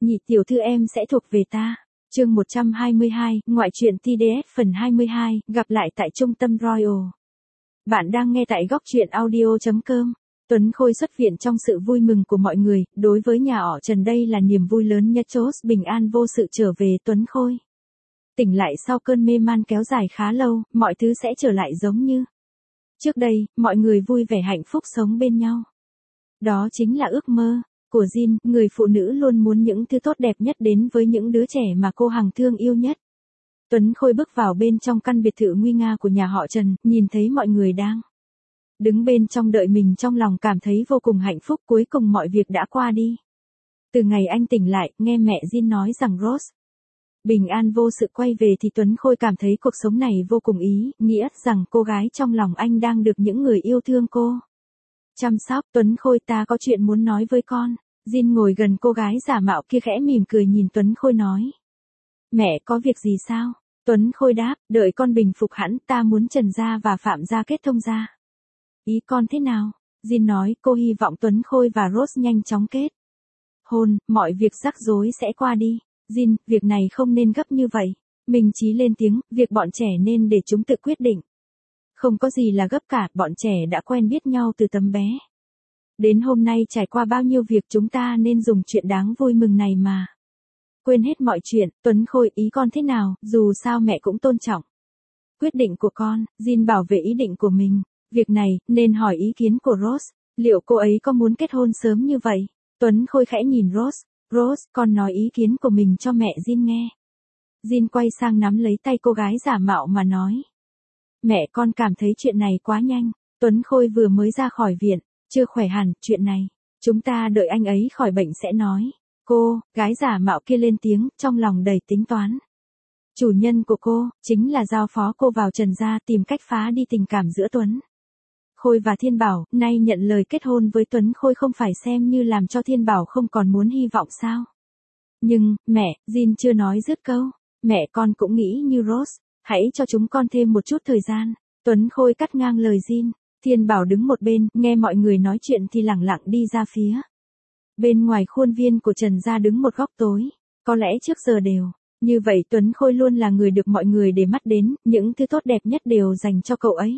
nhị tiểu thư em sẽ thuộc về ta. Chương 122, ngoại truyện TDS phần 22, gặp lại tại trung tâm Royal. Bạn đang nghe tại góc truyện audio.com. Tuấn Khôi xuất viện trong sự vui mừng của mọi người, đối với nhà họ Trần đây là niềm vui lớn nhất. Chốt bình an vô sự trở về Tuấn Khôi. Tỉnh lại sau cơn mê man kéo dài khá lâu, mọi thứ sẽ trở lại giống như trước đây, mọi người vui vẻ hạnh phúc sống bên nhau. Đó chính là ước mơ của Jin, người phụ nữ luôn muốn những thứ tốt đẹp nhất đến với những đứa trẻ mà cô hàng thương yêu nhất. Tuấn Khôi bước vào bên trong căn biệt thự nguy nga của nhà họ Trần, nhìn thấy mọi người đang đứng bên trong đợi mình, trong lòng cảm thấy vô cùng hạnh phúc. Cuối cùng mọi việc đã qua đi. Từ ngày anh tỉnh lại, nghe mẹ Jin nói rằng Rose bình an vô sự quay về thì Tuấn Khôi cảm thấy cuộc sống này vô cùng ý nghĩa, rằng cô gái trong lòng anh đang được những người yêu thương cô chăm sóc. Tuấn Khôi, ta có chuyện muốn nói với con. Jin ngồi gần cô gái giả mạo kia khẽ mỉm cười nhìn Tuấn Khôi nói. Mẹ có việc gì sao? Tuấn Khôi đáp, đợi con bình phục hẳn, ta muốn Trần gia và Phạm gia kết thông gia. Ý con thế nào? Jin nói, cô hy vọng Tuấn Khôi và Rose nhanh chóng kết hôn, mọi việc rắc rối sẽ qua đi. Jin, việc này không nên gấp như vậy. Minh Chí lên tiếng, việc bọn trẻ nên để chúng tự quyết định. Không có gì là gấp cả, bọn trẻ đã quen biết nhau từ tấm bé. Đến hôm nay trải qua bao nhiêu việc, chúng ta nên dùng chuyện đáng vui mừng này mà quên hết mọi chuyện. Tuấn Khôi, ý con thế nào? Dù sao mẹ cũng tôn trọng quyết định của con. Jin bảo vệ ý định của mình. Việc này, nên hỏi ý kiến của Rose. Liệu cô ấy có muốn kết hôn sớm như vậy? Tuấn Khôi khẽ nhìn Rose. Rose, con nói ý kiến của mình cho mẹ Jin nghe. Jin quay sang nắm lấy tay cô gái giả mạo mà nói. Mẹ, con cảm thấy chuyện này quá nhanh. Tuấn Khôi vừa mới ra khỏi viện, chưa khỏe hẳn, chuyện này chúng ta đợi anh ấy khỏi bệnh sẽ nói. Cô, gái giả mạo kia lên tiếng, trong lòng đầy tính toán. Chủ nhân của cô, chính là giao phó cô vào Trần gia tìm cách phá đi tình cảm giữa Tuấn Khôi và Thiên Bảo. Nay nhận lời kết hôn với Tuấn Khôi không phải xem như làm cho Thiên Bảo không còn muốn hy vọng sao? Nhưng, mẹ, Jin chưa nói dứt câu. Mẹ, con cũng nghĩ như Rose. Hãy cho chúng con thêm một chút thời gian. Tuấn Khôi cắt ngang lời Jin. Thiên Bảo đứng một bên, nghe mọi người nói chuyện thì lẳng lặng đi ra phía bên ngoài khuôn viên của Trần gia, đứng một góc tối. Có lẽ trước giờ đều như vậy, Tuấn Khôi luôn là người được mọi người để mắt đến, những thứ tốt đẹp nhất đều dành cho cậu ấy.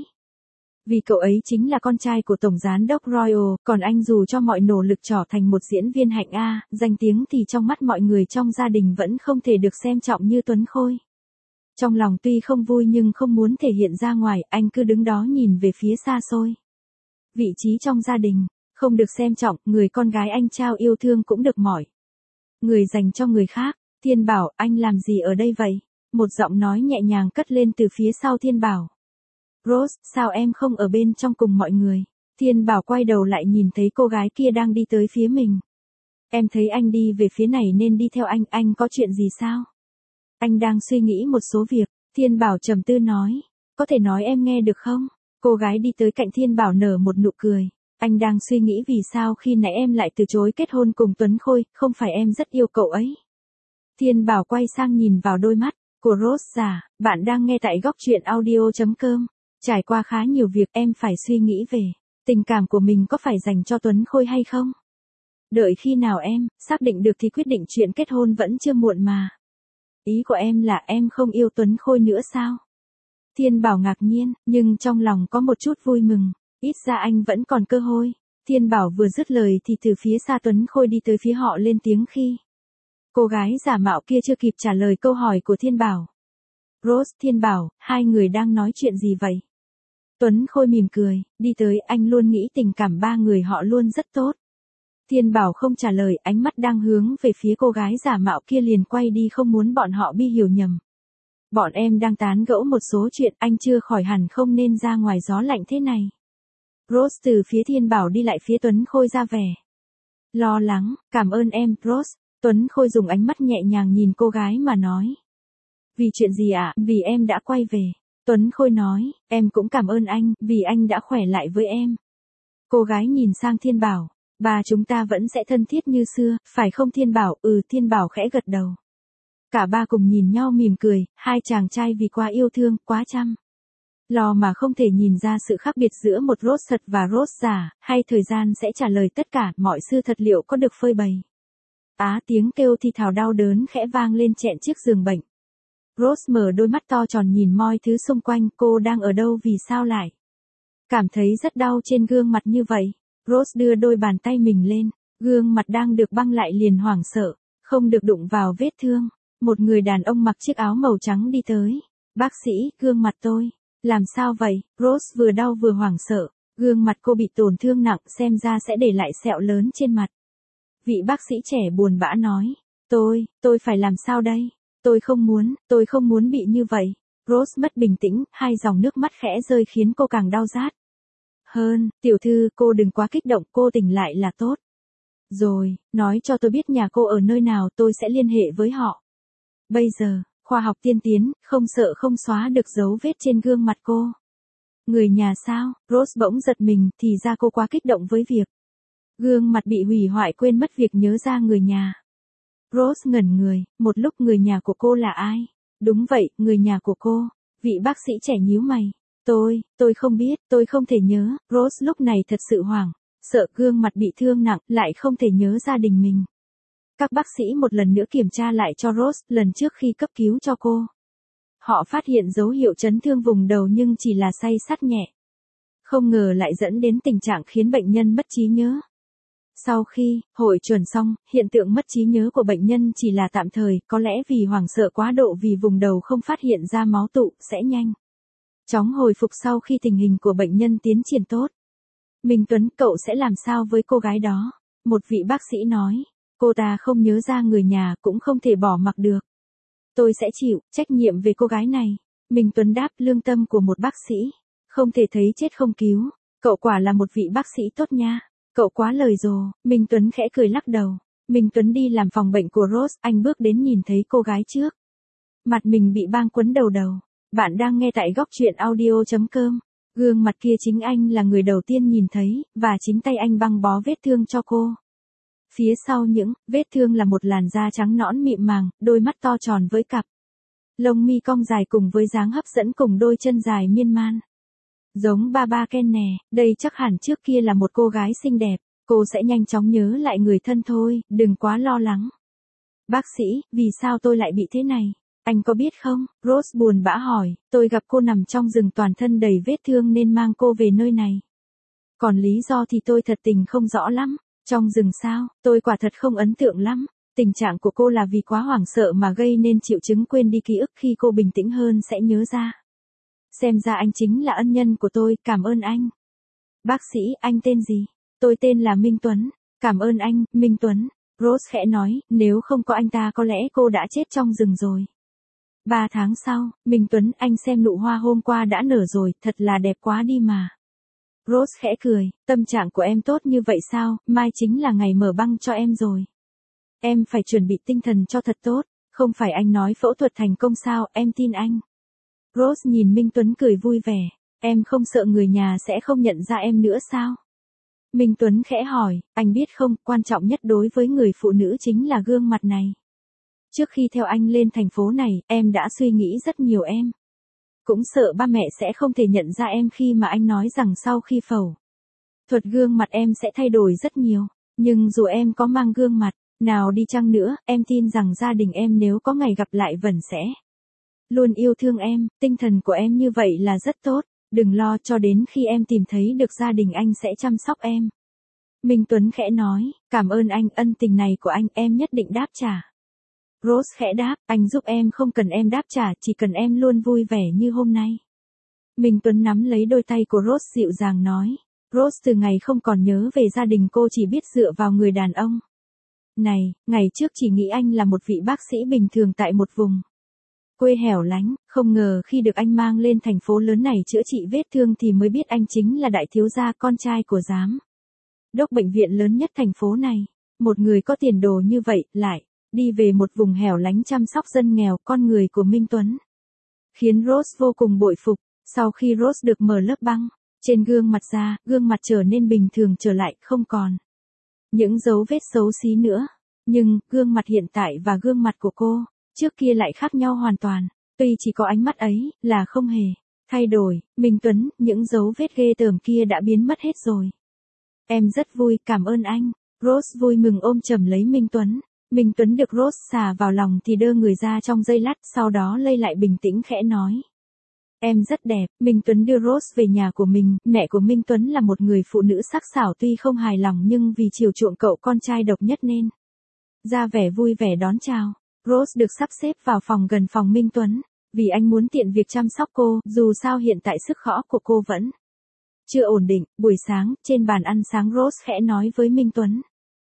Vì cậu ấy chính là con trai của Tổng Giám đốc Royal, còn anh dù cho mọi nỗ lực trở thành một diễn viên hạng A, danh tiếng thì trong mắt mọi người trong gia đình vẫn không thể được xem trọng như Tuấn Khôi. Trong lòng tuy không vui nhưng không muốn thể hiện ra ngoài, anh cứ đứng đó nhìn về phía xa xôi. Vị trí trong gia đình không được xem trọng, người con gái anh trao yêu thương cũng được mỏi người dành cho người khác. Thiên Bảo, anh làm gì ở đây vậy? Một giọng nói nhẹ nhàng cất lên từ phía sau Thiên Bảo. Rose, sao em không ở bên trong cùng mọi người? Thiên Bảo quay đầu lại nhìn thấy cô gái kia đang đi tới phía mình. Em thấy anh đi về phía này nên đi theo anh có chuyện gì sao? Anh đang suy nghĩ một số việc. Thiên Bảo trầm tư nói. Có thể nói em nghe được không? Cô gái đi tới cạnh Thiên Bảo nở một nụ cười. Anh đang suy nghĩ vì sao khi nãy em lại từ chối kết hôn cùng Tuấn Khôi, không phải em rất yêu cậu ấy. Thiên Bảo quay sang nhìn vào đôi mắt của Rose giả. Bạn đang nghe tại góc truyện audio.com. Trải qua khá nhiều việc, em phải suy nghĩ về tình cảm của mình có phải dành cho Tuấn Khôi hay không. Đợi khi nào em xác định được thì quyết định chuyện kết hôn vẫn chưa muộn mà. Ý của em là em không yêu Tuấn Khôi nữa sao? Thiên Bảo ngạc nhiên, nhưng trong lòng có một chút vui mừng. Ít ra anh vẫn còn cơ hội. Thiên Bảo vừa dứt lời thì từ phía xa Tuấn Khôi đi tới phía họ lên tiếng khi cô gái giả mạo kia chưa kịp trả lời câu hỏi của Thiên Bảo. Rose, Thiên Bảo, hai người đang nói chuyện gì vậy? Tuấn Khôi mỉm cười, đi tới, anh luôn nghĩ tình cảm ba người họ luôn rất tốt. Thiên Bảo không trả lời, ánh mắt đang hướng về phía cô gái giả mạo kia liền quay đi, không muốn bọn họ bị hiểu nhầm. Bọn em đang tán gẫu một số chuyện, anh chưa khỏi hẳn không nên ra ngoài gió lạnh thế này. Rose từ phía Thiên Bảo đi lại phía Tuấn Khôi ra vẻ lo lắng. Cảm ơn em, Rose. Tuấn Khôi dùng ánh mắt nhẹ nhàng nhìn cô gái mà nói. Vì chuyện gì ạ? Vì em đã quay về. Tuấn Khôi nói, em cũng cảm ơn anh, vì anh đã khỏe lại với em. Cô gái nhìn sang Thiên Bảo. Ba chúng ta vẫn sẽ thân thiết như xưa, phải không Thiên Bảo? Ừ, Thiên Bảo khẽ gật đầu. Cả ba cùng nhìn nhau mỉm cười, hai chàng trai vì quá yêu thương, quá chăm lo mà không thể nhìn ra sự khác biệt giữa một Rose thật và Rose giả, hay thời gian sẽ trả lời tất cả, mọi sự thật liệu có được phơi bày. Tiếng kêu thì thào đau đớn khẽ vang lên chẹn chiếc giường bệnh. Rose mở đôi mắt to tròn nhìn mọi thứ xung quanh, cô đang ở đâu, vì sao lại cảm thấy rất đau trên gương mặt như vậy. Rose đưa đôi bàn tay mình lên, gương mặt đang được băng lại liền hoảng sợ, không được đụng vào vết thương. Một người đàn ông mặc chiếc áo màu trắng đi tới. Bác sĩ, gương mặt tôi, làm sao vậy? Rose vừa đau vừa hoảng sợ, gương mặt cô bị tổn thương nặng, xem ra sẽ để lại sẹo lớn trên mặt. Vị bác sĩ trẻ buồn bã nói, tôi phải làm sao đây? Tôi không muốn bị như vậy. Rose mất bình tĩnh, hai dòng nước mắt khẽ rơi khiến cô càng đau rát hơn. Tiểu thư, cô đừng quá kích động, cô tỉnh lại là tốt rồi, nói cho tôi biết nhà cô ở nơi nào, tôi sẽ liên hệ với họ. Bây giờ, khoa học tiên tiến, không sợ không xóa được dấu vết trên gương mặt cô. Người nhà sao? Rose bỗng giật mình, thì ra cô quá kích động với việc gương mặt bị hủy hoại quên mất việc nhớ ra người nhà. Rose ngẩn người, một lúc người nhà của cô là ai? Đúng vậy, người nhà của cô. Vị bác sĩ trẻ nhíu mày. Tôi không biết, tôi không thể nhớ. Rose lúc này thật sự hoảng, sợ gương mặt bị thương nặng, lại không thể nhớ gia đình mình. Các bác sĩ một lần nữa kiểm tra lại cho Rose, lần trước khi cấp cứu cho cô. Họ phát hiện dấu hiệu chấn thương vùng đầu nhưng chỉ là say sắt nhẹ. Không ngờ lại dẫn đến tình trạng khiến bệnh nhân mất trí nhớ. Sau khi hội chuẩn xong, hiện tượng mất trí nhớ của bệnh nhân chỉ là tạm thời, có lẽ vì hoảng sợ quá độ vì vùng đầu không phát hiện ra máu tụ, sẽ nhanh chóng hồi phục sau khi tình hình của bệnh nhân tiến triển tốt. Minh Tuấn, cậu sẽ làm sao với cô gái đó? Một vị bác sĩ nói, cô ta không nhớ ra người nhà, cũng không thể bỏ mặc được. Tôi sẽ chịu trách nhiệm về cô gái này. Minh Tuấn đáp, lương tâm của một bác sĩ, không thể thấy chết không cứu. Cậu quả là một vị bác sĩ tốt nha. Cậu quá lời rồi. Minh Tuấn khẽ cười lắc đầu. Minh Tuấn đi làm phòng bệnh của Rose, anh bước đến nhìn thấy cô gái trước. Mặt mình bị băng quấn đầu. Bạn đang nghe tại góc truyện audio.com. Gương mặt kia chính anh là người đầu tiên nhìn thấy, và chính tay anh băng bó vết thương cho cô. Phía sau những vết thương là một làn da trắng nõn mịn màng, đôi mắt to tròn với cặp lông mi cong dài cùng với dáng hấp dẫn cùng đôi chân dài miên man. Giống Baba Ken nè, đây chắc hẳn trước kia là một cô gái xinh đẹp, cô sẽ nhanh chóng nhớ lại người thân thôi, đừng quá lo lắng. Bác sĩ, vì sao tôi lại bị thế này? Anh có biết không? Rose buồn bã hỏi, tôi gặp cô nằm trong rừng toàn thân đầy vết thương nên mang cô về nơi này. Còn lý do thì tôi thật tình không rõ lắm. Trong rừng sao, tôi quả thật không ấn tượng lắm. Tình trạng của cô là vì quá hoảng sợ mà gây nên triệu chứng quên đi ký ức, khi cô bình tĩnh hơn sẽ nhớ ra. Xem ra anh chính là ân nhân của tôi, cảm ơn anh. Bác sĩ, anh tên gì? Tôi tên là Minh Tuấn. Cảm ơn anh, Minh Tuấn. Rose khẽ nói, nếu không có anh ta có lẽ cô đã chết trong rừng rồi. 3 tháng sau, Minh Tuấn, anh xem nụ hoa hôm qua đã nở rồi, thật là đẹp quá đi mà. Rose khẽ cười, tâm trạng của em tốt như vậy sao, mai chính là ngày mở băng cho em rồi. Em phải chuẩn bị tinh thần cho thật tốt, không phải anh nói phẫu thuật thành công sao, em tin anh. Rose nhìn Minh Tuấn cười vui vẻ, em không sợ người nhà sẽ không nhận ra em nữa sao? Minh Tuấn khẽ hỏi, anh biết không, quan trọng nhất đối với người phụ nữ chính là gương mặt này. Trước khi theo anh lên thành phố này, em đã suy nghĩ rất nhiều em. Cũng sợ ba mẹ sẽ không thể nhận ra em khi mà anh nói rằng sau khi phẫu thuật gương mặt em sẽ thay đổi rất nhiều. Nhưng dù em có mang gương mặt nào đi chăng nữa, em tin rằng gia đình em nếu có ngày gặp lại vẫn sẽ luôn yêu thương em, tinh thần của em như vậy là rất tốt. Đừng lo, cho đến khi em tìm thấy được gia đình anh sẽ chăm sóc em. Minh Tuấn khẽ nói, cảm ơn anh, ân tình này của anh em nhất định đáp trả. Rose khẽ đáp, anh giúp em không cần em đáp trả, chỉ cần em luôn vui vẻ như hôm nay. Minh Tuấn nắm lấy đôi tay của Rose dịu dàng nói. Rose từ ngày không còn nhớ về gia đình, cô chỉ biết dựa vào người đàn ông này. Ngày trước chỉ nghĩ anh là một vị bác sĩ bình thường tại một vùng quê hẻo lánh, không ngờ khi được anh mang lên thành phố lớn này chữa trị vết thương thì mới biết anh chính là đại thiếu gia, con trai của giám đốc bệnh viện lớn nhất thành phố này. Một người có tiền đồ như vậy, lại đi về một vùng hẻo lánh chăm sóc dân nghèo. Con người của Minh Tuấn khiến Rose vô cùng bội phục. Sau khi Rose được mở lớp băng trên gương mặt ra, gương mặt trở nên bình thường trở lại, không còn những dấu vết xấu xí nữa. Nhưng, gương mặt hiện tại và gương mặt của cô trước kia lại khác nhau hoàn toàn. Tuy chỉ có ánh mắt ấy, là không hề thay đổi. Minh Tuấn, những dấu vết ghê tởm kia đã biến mất hết rồi. Em rất vui, cảm ơn anh. Rose vui mừng ôm chầm lấy Minh Tuấn. Minh Tuấn được Rose xà vào lòng thì đơ người ra trong giây lát, sau đó lây lại bình tĩnh khẽ nói. Em rất đẹp. Minh Tuấn đưa Rose về nhà của mình. Mẹ của Minh Tuấn là một người phụ nữ sắc sảo, tuy không hài lòng nhưng vì chiều chuộng cậu con trai độc nhất nên ra vẻ vui vẻ đón chào. Rose được sắp xếp vào phòng gần phòng Minh Tuấn, vì anh muốn tiện việc chăm sóc cô, dù sao hiện tại sức khỏe của cô vẫn chưa ổn định. Buổi sáng, trên bàn ăn sáng Rose khẽ nói với Minh Tuấn.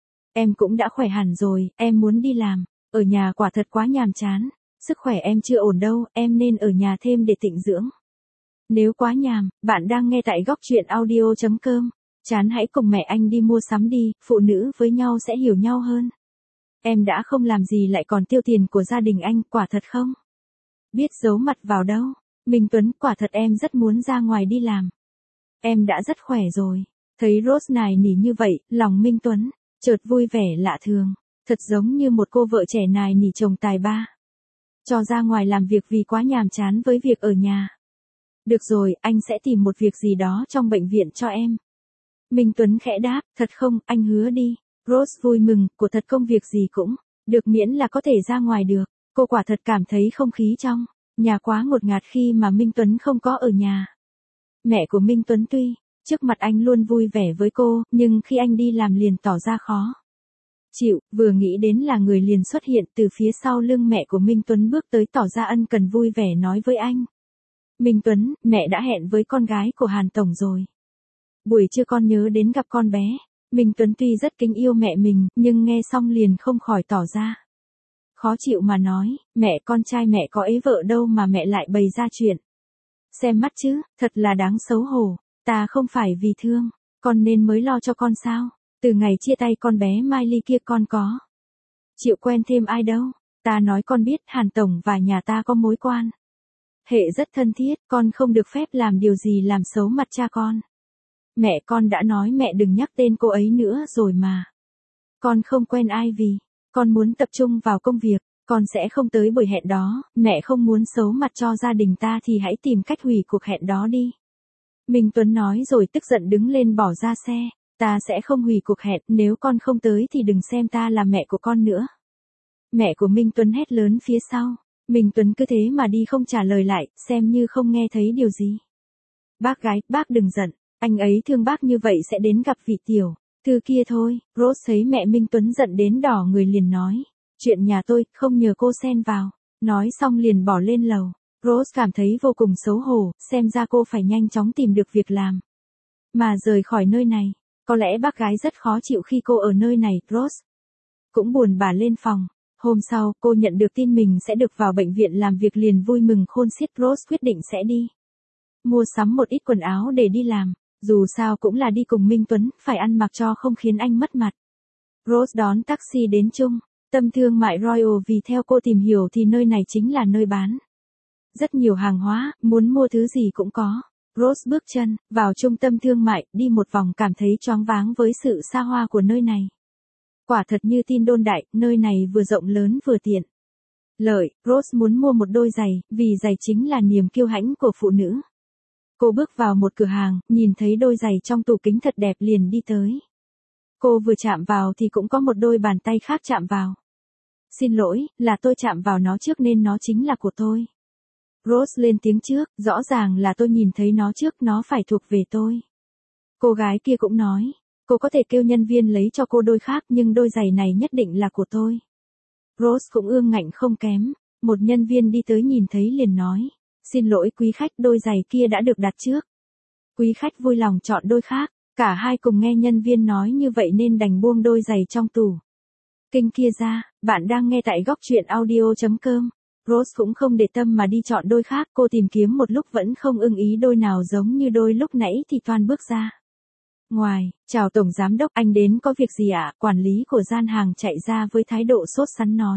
Em cũng đã khỏe hẳn rồi, em muốn đi làm. Ở nhà quả thật quá nhàm chán. Sức khỏe em chưa ổn đâu, em nên ở nhà thêm để tịnh dưỡng. Nếu quá nhàm, bạn đang nghe tại góc truyện audio.com. Chán hãy cùng mẹ anh đi mua sắm đi, phụ nữ với nhau sẽ hiểu nhau hơn. Em đã không làm gì lại còn tiêu tiền của gia đình anh, quả thật không? Biết giấu mặt vào đâu. Minh Tuấn, quả thật em rất muốn ra ngoài đi làm. Em đã rất khỏe rồi. Thấy Rose nài nỉ như vậy, lòng Minh Tuấn chợt vui vẻ lạ thường. Thật giống như một cô vợ trẻ nài nỉ chồng tài ba cho ra ngoài làm việc vì quá nhàm chán với việc ở nhà. Được rồi, anh sẽ tìm một việc gì đó trong bệnh viện cho em. Minh Tuấn khẽ đáp, thật không, anh hứa đi. Rose vui mừng, của thật công việc gì cũng được miễn là có thể ra ngoài được. Cô quả thật cảm thấy không khí trong nhà quá ngột ngạt khi mà Minh Tuấn không có ở nhà. Mẹ của Minh Tuấn tuy trước mặt anh luôn vui vẻ với cô, nhưng khi anh đi làm liền tỏ ra khó chịu, vừa nghĩ đến là người liền xuất hiện từ phía sau lưng mẹ của Minh Tuấn bước tới tỏ ra ân cần vui vẻ nói với anh. Minh Tuấn, mẹ đã hẹn với con gái của Hàn Tổng rồi. Buổi trưa con nhớ đến gặp con bé. Minh Tuấn tuy rất kính yêu mẹ mình, nhưng nghe xong liền không khỏi tỏ ra khó chịu mà nói, mẹ con trai mẹ có ấy vợ đâu mà mẹ lại bày ra chuyện xem mắt chứ, thật là đáng xấu hổ. Ta không phải vì thương con nên mới lo cho con sao? Từ ngày chia tay con bé Miley kia con có chịu quen thêm ai đâu. Ta nói con biết Hàn Tổng và nhà ta có mối quan hệ rất thân thiết, con không được phép làm điều gì làm xấu mặt cha con. Mẹ con đã nói mẹ đừng nhắc tên cô ấy nữa rồi mà. Con không quen ai vì con muốn tập trung vào công việc, con sẽ không tới buổi hẹn đó. Mẹ không muốn xấu mặt cho gia đình ta thì hãy tìm cách hủy cuộc hẹn đó đi. Minh Tuấn nói rồi tức giận đứng lên bỏ ra xe. Ta sẽ không hủy cuộc hẹn, nếu con không tới thì đừng xem ta là mẹ của con nữa. Mẹ của Minh Tuấn hét lớn phía sau. Minh Tuấn cứ thế mà đi không trả lời lại, xem như không nghe thấy điều gì. Bác gái, bác đừng giận, anh ấy thương bác như vậy sẽ đến gặp vị tiểu thư kia thôi. Rose thấy mẹ Minh Tuấn giận đến đỏ người liền nói. Chuyện nhà tôi, không nhờ cô xen vào. Nói xong liền bỏ lên lầu. Rose cảm thấy vô cùng xấu hổ, xem ra cô phải nhanh chóng tìm được việc làm mà rời khỏi nơi này. Có lẽ bác gái rất khó chịu khi cô ở nơi này. Rose cũng buồn bã lên phòng. Hôm sau, cô nhận được tin mình sẽ được vào bệnh viện làm việc liền vui mừng khôn xiết. Rose quyết định sẽ đi mua sắm một ít quần áo để đi làm. Dù sao cũng là đi cùng Minh Tuấn, phải ăn mặc cho không khiến anh mất mặt. Rose đón taxi đến trung tâm thương mại Royal, vì theo cô tìm hiểu thì nơi này chính là nơi bán rất nhiều hàng hóa, muốn mua thứ gì cũng có. Rose bước chân vào trung tâm thương mại, đi một vòng cảm thấy choáng váng với sự xa hoa của nơi này. Quả thật như tin đồn đại, nơi này vừa rộng lớn vừa tiện lợi. Rose muốn mua một đôi giày, vì giày chính là niềm kiêu hãnh của phụ nữ. Cô bước vào một cửa hàng, nhìn thấy đôi giày trong tủ kính thật đẹp liền đi tới. Cô vừa chạm vào thì cũng có một đôi bàn tay khác chạm vào. Xin lỗi, là tôi chạm vào nó trước nên nó chính là của tôi. Rose lên tiếng trước, rõ ràng là tôi nhìn thấy nó trước, nó phải thuộc về tôi. Cô gái kia cũng nói, cô có thể kêu nhân viên lấy cho cô đôi khác nhưng đôi giày này nhất định là của tôi. Rose cũng ương ngạnh không kém, một nhân viên đi tới nhìn thấy liền nói, xin lỗi quý khách, đôi giày kia đã được đặt trước. Quý khách vui lòng chọn đôi khác, cả hai cùng nghe nhân viên nói như vậy nên đành buông đôi giày trong tủ kinh kia ra. Bạn đang nghe tại góc truyện audio.com. Rose cũng không để tâm mà đi chọn đôi khác, cô tìm kiếm một lúc vẫn không ưng ý đôi nào giống như đôi lúc nãy thì toan bước ra ngoài. Chào tổng giám đốc, anh đến có việc gì ạ? Quản lý của gian hàng chạy ra với thái độ sốt sắng nói.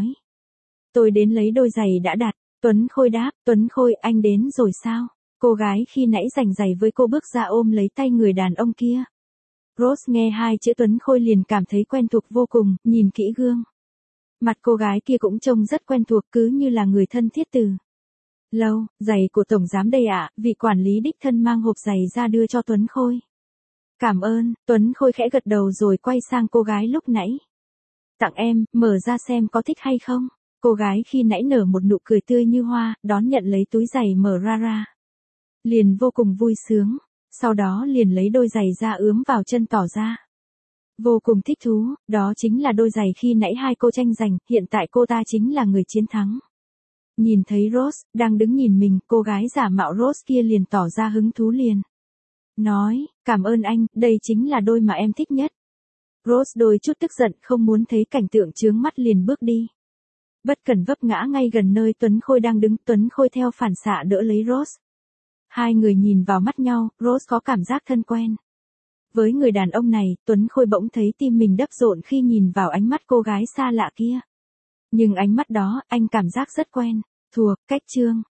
Tôi đến lấy đôi giày đã đặt. Tuấn Khôi đáp, Tuấn Khôi, anh đến rồi sao? Cô gái khi nãy giành giày với cô bước ra ôm lấy tay người đàn ông kia. Rose nghe hai chữ Tuấn Khôi liền cảm thấy quen thuộc vô cùng, nhìn kỹ gương mặt cô gái kia cũng trông rất quen thuộc, cứ như là người thân thiết từ lâu. Giày của tổng giám đây ạ. Vị quản lý đích thân mang hộp giày ra đưa cho Tuấn Khôi. Cảm ơn. Tuấn Khôi khẽ gật đầu rồi quay sang cô gái lúc nãy. Tặng em, mở ra xem có thích hay không. Cô gái khi nãy nở một nụ cười tươi như hoa, đón nhận lấy túi giày mở ra. Liền vô cùng vui sướng, sau đó liền lấy đôi giày ra ướm vào chân tỏ ra. Vô cùng thích thú, đó chính là đôi giày khi nãy hai cô tranh giành, hiện tại cô ta chính là người chiến thắng. Nhìn thấy Rose, đang đứng nhìn mình, cô gái giả mạo Rose kia liền tỏ ra hứng thú liền. Nói, cảm ơn anh, đây chính là đôi mà em thích nhất. Rose đôi chút tức giận không muốn thấy cảnh tượng chướng mắt liền bước đi. Bất cẩn vấp ngã ngay gần nơi Tuấn Khôi đang đứng, Tuấn Khôi theo phản xạ đỡ lấy Rose. Hai người nhìn vào mắt nhau, Rose có cảm giác thân quen. Với người đàn ông này, Tuấn Khôi bỗng thấy tim mình đập rộn khi nhìn vào ánh mắt cô gái xa lạ kia. Nhưng ánh mắt đó, anh cảm giác rất quen, thuộc, cách chương.